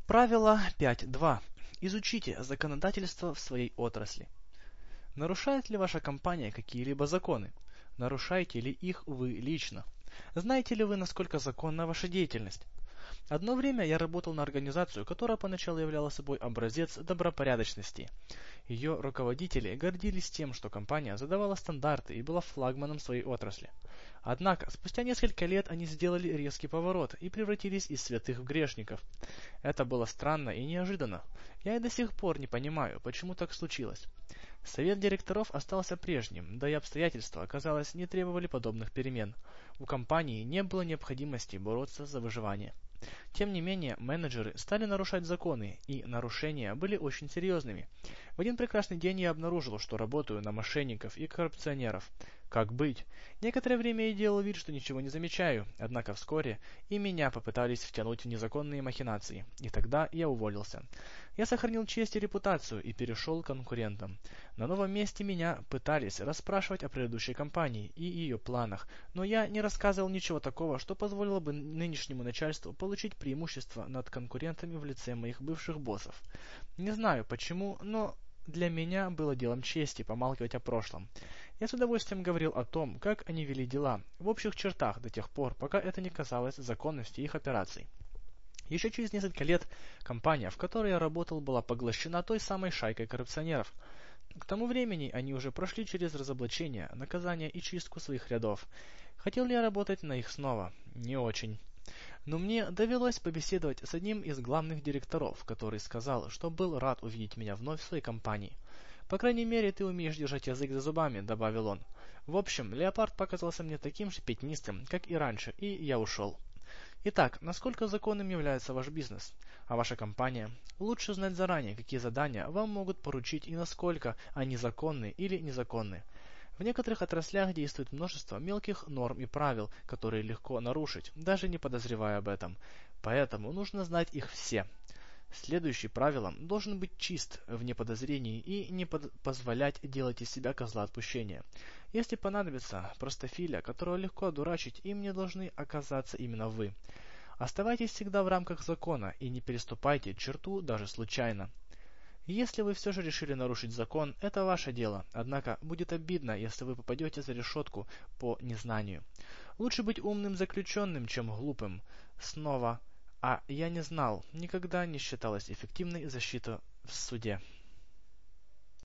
Правило 5.2. Изучите законодательство в своей отрасли. Нарушает ли ваша компания какие-либо законы? Нарушаете ли их вы лично? Знаете ли вы, насколько законна ваша деятельность? Одно время я работал на организацию, которая поначалу являла собой образец добропорядочности. Ее руководители гордились тем, что компания задавала стандарты и была флагманом своей отрасли. Однако, спустя несколько лет они сделали резкий поворот и превратились из святых в грешников. Это было странно и неожиданно. Я и до сих пор не понимаю, почему так случилось. Совет директоров остался прежним, да и обстоятельства, казалось, не требовали подобных перемен. У компании не было необходимости бороться за выживание. Тем не менее, менеджеры стали нарушать законы, и нарушения были очень серьезными. В один прекрасный день я обнаружил, что работаю на мошенников и коррупционеров. Как быть? Некоторое время я делал вид, что ничего не замечаю, однако вскоре и меня попытались втянуть в незаконные махинации, и тогда я уволился. Я сохранил честь и репутацию и перешел к конкурентам. На новом месте меня пытались расспрашивать о предыдущей компании и ее планах, но я не рассказывал ничего такого, что позволило бы нынешнему начальству получить преимущество над конкурентами в лице моих бывших боссов. Не знаю почему, но для меня было делом чести помалкивать о прошлом. Я с удовольствием говорил о том, как они вели дела, в общих чертах до тех пор, пока это не касалось законности их операций. Еще через несколько лет компания, в которой я работал, была поглощена той самой шайкой коррупционеров. К тому времени они уже прошли через разоблачение, наказание и чистку своих рядов. Хотел ли я работать на их снова? Не очень. Но мне довелось побеседовать с одним из главных директоров, который сказал, что был рад увидеть меня вновь в своей компании. «По крайней мере, ты умеешь держать язык за зубами», — добавил он. В общем, Леопард показался мне таким же пятнистым, как и раньше, и я ушел. Итак, насколько законным является ваш бизнес? А ваша компания? Лучше знать заранее, какие задания вам могут поручить и насколько они законны или незаконны. В некоторых отраслях действует множество мелких норм и правил, которые легко нарушить, даже не подозревая об этом. Поэтому нужно знать их все. Следующий правилом должен быть чист, вне подозрений и не позволять делать из себя козла отпущения. Если понадобится простофиля, которого легко одурачить, им не должны оказаться именно вы. Оставайтесь всегда в рамках закона и не переступайте черту даже случайно. Если вы все же решили нарушить закон, это ваше дело, однако будет обидно, если вы попадете за решетку по незнанию. Лучше быть умным заключенным, чем глупым. Снова. А я не знал, никогда не считалась эффективной защитой в суде.